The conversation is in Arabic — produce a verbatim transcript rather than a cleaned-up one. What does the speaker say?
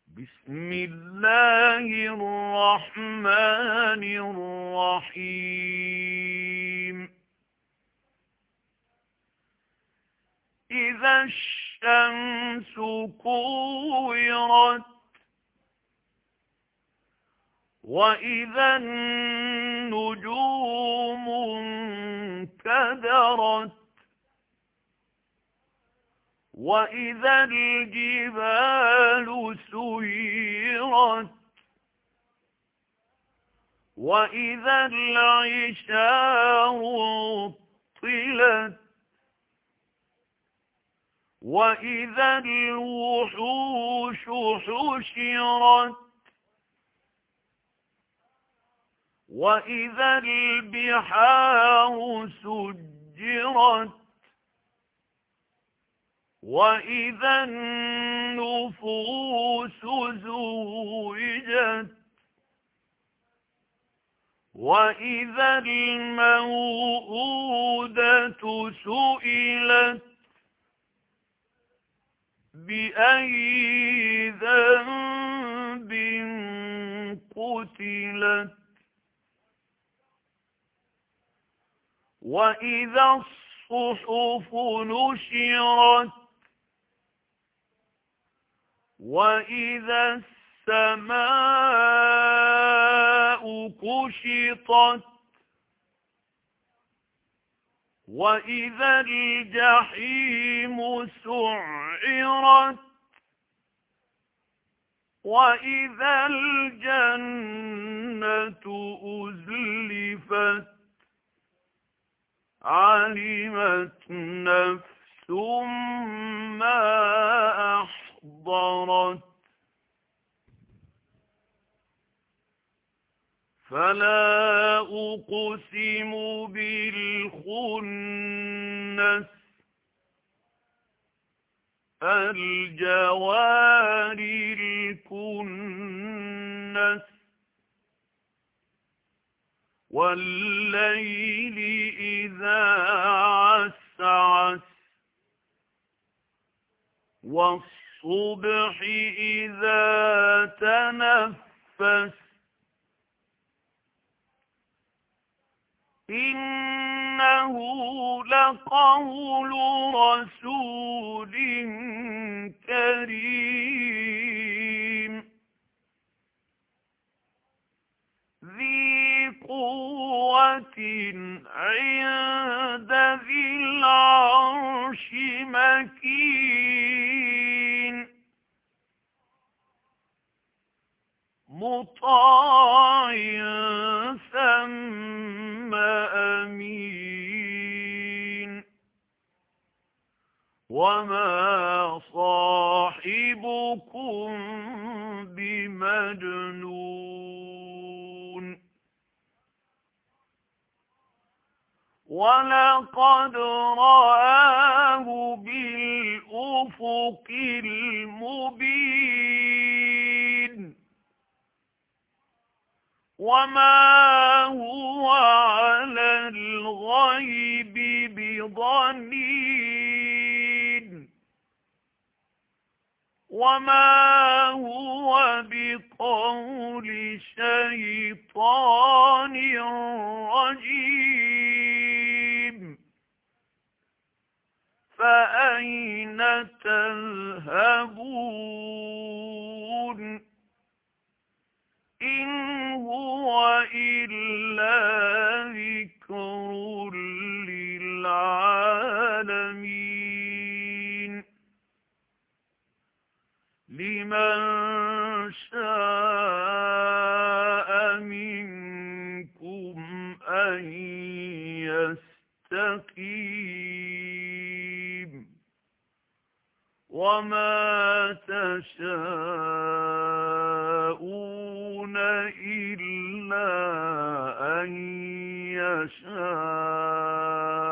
بسم الله الرحمن الرحيم إذا الشمس كورت وإذا النجوم انكدرت وإذا الجبال سيرت وإذا العشار عطلت وإذا الوحوش حشرت وإذا البحار سجرت وإذا النفوس زوجت وإذا الموءودة سئلت بأي ذنب قتلت وإذا الصحف نشرت وإذا السماء كشطت وإذا الجحيم سعرت وإذا الجنة أزلفت علمت نفس ما أحضرت فلا أقسم بالخنس الجوار الكنس والليل إذا عسعس والصبح إذا تنفس إنه لقول رسول كريم ذي قوة عند ذي العرش مكين مطاع ثم أمين وما صاحبكم بمجنون ولقد رآه بالأفق المبين وما هو على الغيب بضنين وما هو بقول شيطان رجيم فأين تذهبون إن هو إلا ذكر للعالمين لمن شاء منكم أن يستقيم وما تشاءون إلا أن يشاء